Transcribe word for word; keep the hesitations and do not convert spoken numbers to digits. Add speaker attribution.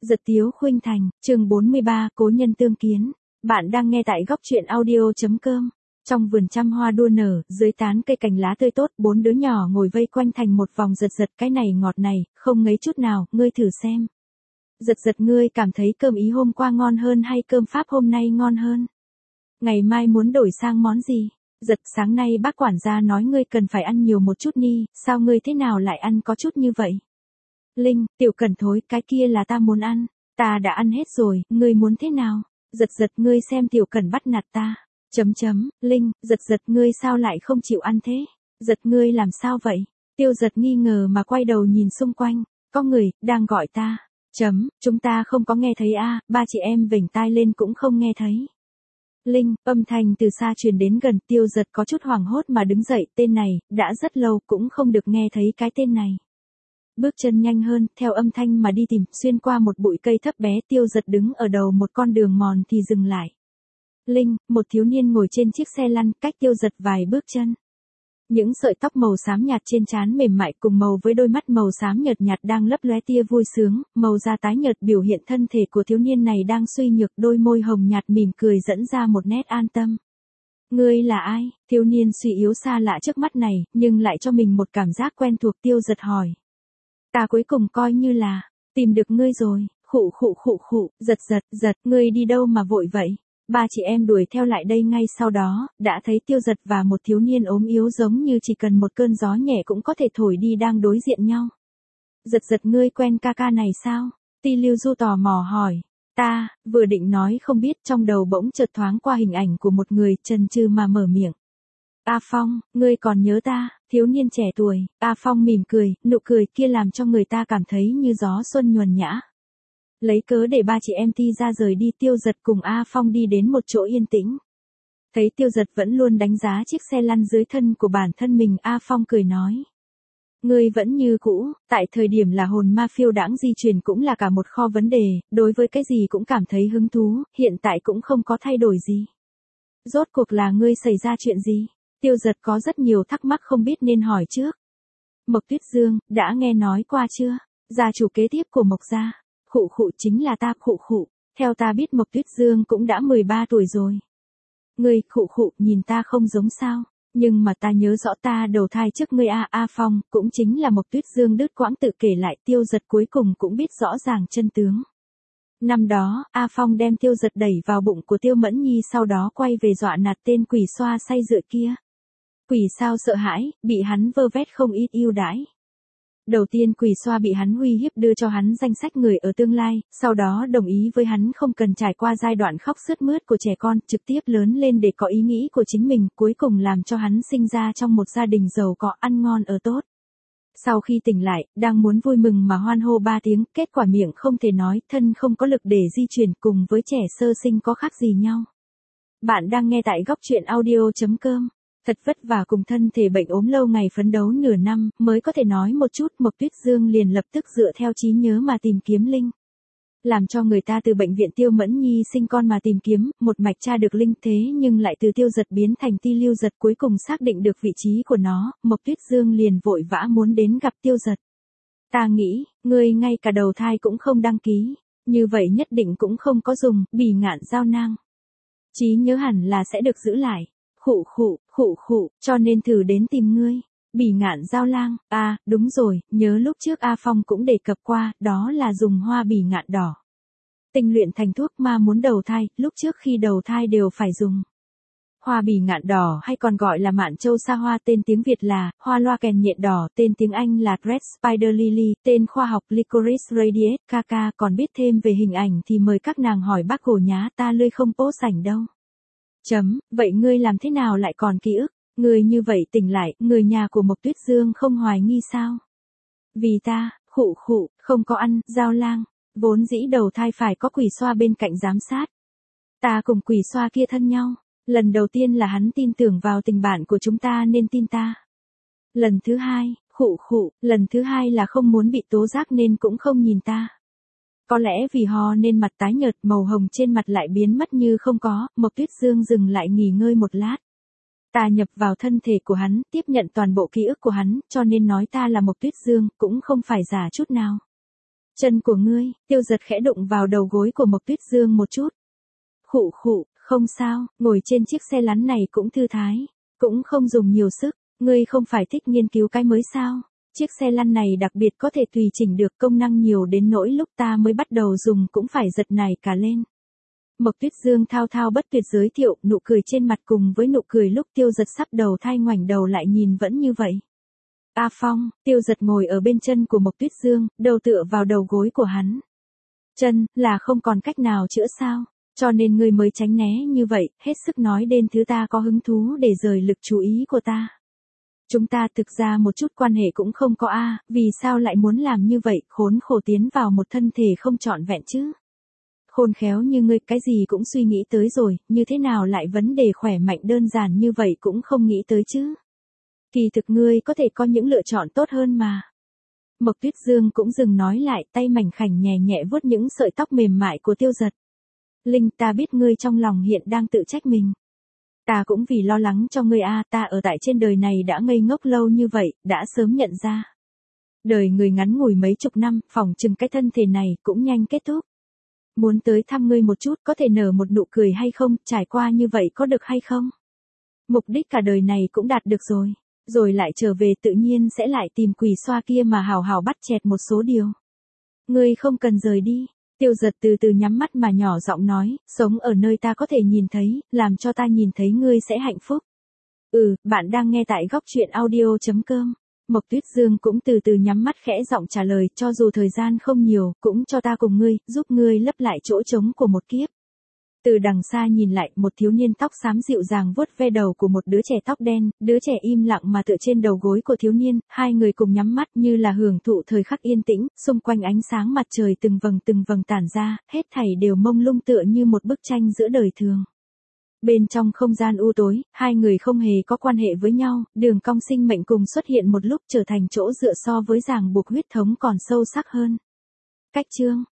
Speaker 1: Giật Tiếu Khuynh Thành, chương bốn mươi ba, Cố nhân tương kiến. Bạn đang nghe tại góc truyện audio.com. Trong vườn trăm hoa đua nở, dưới tán cây cành lá tươi tốt, bốn đứa nhỏ ngồi vây quanh thành một vòng. Giật giật, cái này ngọt này, không ngấy chút nào, ngươi thử xem. Giật giật, ngươi cảm thấy cơm Ý hôm qua ngon hơn hay cơm Pháp hôm nay ngon hơn? Ngày mai muốn đổi sang món gì? Giật, sáng nay bác quản gia nói ngươi cần phải ăn nhiều một chút đi, sao ngươi thế nào lại ăn có chút như vậy? Linh, Tiểu Cẩn thối, cái kia là ta muốn ăn, ta đã ăn hết rồi, ngươi muốn thế nào? Giật giật, ngươi xem Tiểu Cẩn bắt nạt ta. Chấm chấm, Linh, giật giật, ngươi sao lại không chịu ăn thế? Giật, ngươi làm sao vậy? Tiêu giật nghi ngờ mà quay đầu nhìn xung quanh, có người, đang gọi ta. Chấm, chúng ta không có nghe thấy a, ba chị em vểnh tai lên cũng không nghe thấy. Linh, âm thanh từ xa truyền đến gần, Tiêu giật có chút hoảng hốt mà đứng dậy, tên này, đã rất lâu cũng không được nghe thấy cái tên này. Bước chân nhanh hơn, theo âm thanh mà đi tìm, xuyên qua một bụi cây thấp bé, Tiêu giật đứng ở đầu một con đường mòn thì dừng lại. Linh, một thiếu niên ngồi trên chiếc xe lăn, cách Tiêu giật vài bước chân. Những sợi tóc màu xám nhạt trên trán mềm mại cùng màu với đôi mắt màu xám nhợt nhạt đang lấp lóe tia vui sướng, màu da tái nhợt biểu hiện thân thể của thiếu niên này đang suy nhược, đôi môi hồng nhạt mỉm cười dẫn ra một nét an tâm. Ngươi là ai? Thiếu niên suy yếu xa lạ trước mắt này, nhưng lại cho mình một cảm giác quen thuộc. Tiêu giật hỏi. Ta cuối cùng coi như là, tìm được ngươi rồi, khụ khụ khụ khụ, giật giật, giật, ngươi đi đâu mà vội vậy? Ba chị em đuổi theo lại đây ngay sau đó, đã thấy Tiêu giật và một thiếu niên ốm yếu giống như chỉ cần một cơn gió nhẹ cũng có thể thổi đi đang đối diện nhau. Giật giật, ngươi quen ca ca này sao? Ti Lưu Du tò mò hỏi. Ta, vừa định nói không biết, trong đầu bỗng chợt thoáng qua hình ảnh của một người, chần chừ mà mở miệng. A Phong, ngươi còn nhớ ta? Thiếu niên trẻ tuổi, A Phong mỉm cười, nụ cười kia làm cho người ta cảm thấy như gió xuân nhuần nhã. Lấy cớ để ba chị em Ti ra rời đi, Tiêu giật cùng A Phong đi đến một chỗ yên tĩnh. Thấy Tiêu giật vẫn luôn đánh giá chiếc xe lăn dưới thân của bản thân mình, A Phong cười nói. Ngươi vẫn như cũ, tại thời điểm là hồn ma phiêu đãng di chuyển cũng là cả một kho vấn đề, đối với cái gì cũng cảm thấy hứng thú, hiện tại cũng không có thay đổi gì. Rốt cuộc là ngươi xảy ra chuyện gì? Tiêu giật có rất nhiều thắc mắc không biết nên hỏi trước. Mộc Tuyết Dương, đã nghe nói qua chưa? Gia chủ kế tiếp của Mộc gia. Khụ khụ, chính là ta. Khụ khụ, theo ta biết Mộc Tuyết Dương cũng đã mười ba tuổi rồi. Ngươi, khụ khụ, nhìn ta không giống sao? Nhưng mà ta nhớ rõ ta đầu thai trước ngươi a. A Phong, cũng chính là Mộc Tuyết Dương đứt quãng tự kể lại. Tiêu giật cuối cùng cũng biết rõ ràng chân tướng. Năm đó, A Phong đem Tiêu giật đẩy vào bụng của Tiêu Mẫn Nhi, sau đó quay về dọa nạt tên quỷ xoa say rượu kia. Quỷ sao sợ hãi, bị hắn vơ vét không ít ưu đãi. Đầu tiên quỷ xoa bị hắn uy hiếp đưa cho hắn danh sách người ở tương lai, sau đó đồng ý với hắn không cần trải qua giai đoạn khóc sướt mướt của trẻ con, trực tiếp lớn lên để có ý nghĩ của chính mình, cuối cùng làm cho hắn sinh ra trong một gia đình giàu có, ăn ngon ở tốt. Sau khi tỉnh lại, đang muốn vui mừng mà hoan hô ba tiếng, kết quả miệng không thể nói, thân không có lực để di chuyển, cùng với trẻ sơ sinh có khác gì nhau. Bạn đang nghe tại góc truyện audio.com. Thật vất vả cùng thân thể bệnh ốm lâu ngày phấn đấu nửa năm, mới có thể nói một chút, Mộc Tuyết Dương liền lập tức dựa theo trí nhớ mà tìm kiếm Linh. Làm cho người ta từ bệnh viện Tiêu Mẫn Nhi sinh con mà tìm kiếm, một mạch tra được Linh, thế nhưng lại từ Tiêu giật biến thành Ti Lưu giật, cuối cùng xác định được vị trí của nó, Mộc Tuyết Dương liền vội vã muốn đến gặp Tiêu giật. Ta nghĩ, ngươi ngay cả đầu thai cũng không đăng ký, như vậy nhất định cũng không có dùng, Bỉ Ngạn Giao Nang. Trí nhớ hẳn là sẽ được giữ lại. Khụ khụ, khụ khụ, cho nên thử đến tìm ngươi. Bỉ Ngạn Giao Lang, à, đúng rồi, nhớ lúc trước A Phong cũng đề cập qua, đó là dùng hoa bỉ ngạn đỏ. Tinh luyện thành thuốc ma muốn đầu thai, lúc trước khi đầu thai đều phải dùng. Hoa bỉ ngạn đỏ hay còn gọi là mạn châu sa hoa, tên tiếng Việt là hoa loa kèn nhện đỏ, tên tiếng Anh là Red Spider Lily, tên khoa học Licorice radiate, Kaka. Còn biết thêm về hình ảnh thì mời các nàng hỏi bác Hồ nhá, ta lươi không post ảnh đâu. Chấm, vậy ngươi làm thế nào lại còn ký ức? Ngươi như vậy tỉnh lại, người nhà của Mộc Tuyết Dương không hoài nghi sao? Vì ta, khụ khụ, không có ăn, Giao Lang, vốn dĩ đầu thai phải có quỷ xoa bên cạnh giám sát. Ta cùng quỷ xoa kia thân nhau, lần đầu tiên là hắn tin tưởng vào tình bạn của chúng ta nên tin ta. Lần thứ hai, khụ khụ, lần thứ hai là không muốn bị tố giác nên cũng không nhìn ta. Có lẽ vì ho nên mặt tái nhợt, màu hồng trên mặt lại biến mất như không có, Mộc Tuyết Dương dừng lại nghỉ ngơi một lát. Ta nhập vào thân thể của hắn, tiếp nhận toàn bộ ký ức của hắn, cho nên nói ta là Mộc Tuyết Dương, cũng không phải giả chút nào. Chân của ngươi, Tiêu Giật khẽ đụng vào đầu gối của Mộc Tuyết Dương một chút. Khụ khụ, không sao, ngồi trên chiếc xe lăn này cũng thư thái, cũng không dùng nhiều sức, ngươi không phải thích nghiên cứu cái mới sao? Chiếc xe lăn này đặc biệt có thể tùy chỉnh được, công năng nhiều đến nỗi lúc ta mới bắt đầu dùng cũng phải giật nảy cả lên. Mộc Tuyết Dương thao thao bất tuyệt giới thiệu, nụ cười trên mặt cùng với nụ cười lúc Tiêu Giật sắp đầu thai ngoảnh đầu lại nhìn vẫn như vậy. A Phong, Tiêu Giật ngồi ở bên chân của Mộc Tuyết Dương, đầu tựa vào đầu gối của hắn. Chân, là không còn cách nào chữa sao? Cho nên ngươi mới tránh né như vậy, hết sức nói đến thứ ta có hứng thú để rời lực chú ý của ta. Chúng ta thực ra một chút quan hệ cũng không có a, vì sao lại muốn làm như vậy, khốn khổ tiến vào một thân thể không trọn vẹn chứ? Khôn khéo như ngươi, cái gì cũng suy nghĩ tới rồi, như thế nào lại vấn đề khỏe mạnh đơn giản như vậy cũng không nghĩ tới chứ? Kỳ thực ngươi có thể có những lựa chọn tốt hơn mà. Mộc Tuyết Dương cũng dừng nói lại, tay mảnh khảnh nhẹ nhẹ vuốt những sợi tóc mềm mại của Tiêu Giật. Linh, ta biết ngươi trong lòng hiện đang tự trách mình. Ta cũng vì lo lắng cho ngươi a, ta ở tại trên đời này đã ngây ngốc lâu như vậy, đã sớm nhận ra. Đời người ngắn ngủi mấy chục năm, phỏng chừng cái thân thể này cũng nhanh kết thúc. Muốn tới thăm ngươi một chút, có thể nở một nụ cười hay không, trải qua như vậy có được hay không? Mục đích cả đời này cũng đạt được rồi, rồi lại trở về tự nhiên sẽ lại tìm quỷ xoa kia mà hào hào bắt chẹt một số điều. Ngươi không cần rời đi. Tiêu Giật từ từ nhắm mắt mà nhỏ giọng nói, sống ở nơi ta có thể nhìn thấy, làm cho ta nhìn thấy ngươi sẽ hạnh phúc. Ừ, bạn đang nghe tại góc truyện audio chấm com. Mộc Tuyết Dương cũng từ từ nhắm mắt khẽ giọng trả lời, cho dù thời gian không nhiều, cũng cho ta cùng ngươi, giúp ngươi lấp lại chỗ trống của một kiếp. Từ đằng xa nhìn lại, một thiếu niên tóc xám dịu dàng vuốt ve đầu của một đứa trẻ tóc đen, đứa trẻ im lặng mà tựa trên đầu gối của thiếu niên, hai người cùng nhắm mắt như là hưởng thụ thời khắc yên tĩnh, xung quanh ánh sáng mặt trời từng vầng từng vầng tản ra, hết thảy đều mông lung tựa như một bức tranh giữa đời thường. Bên trong không gian u tối, hai người không hề có quan hệ với nhau, đường cong sinh mệnh cùng xuất hiện một lúc trở thành chỗ dựa so với ràng buộc huyết thống còn sâu sắc hơn. Cách chương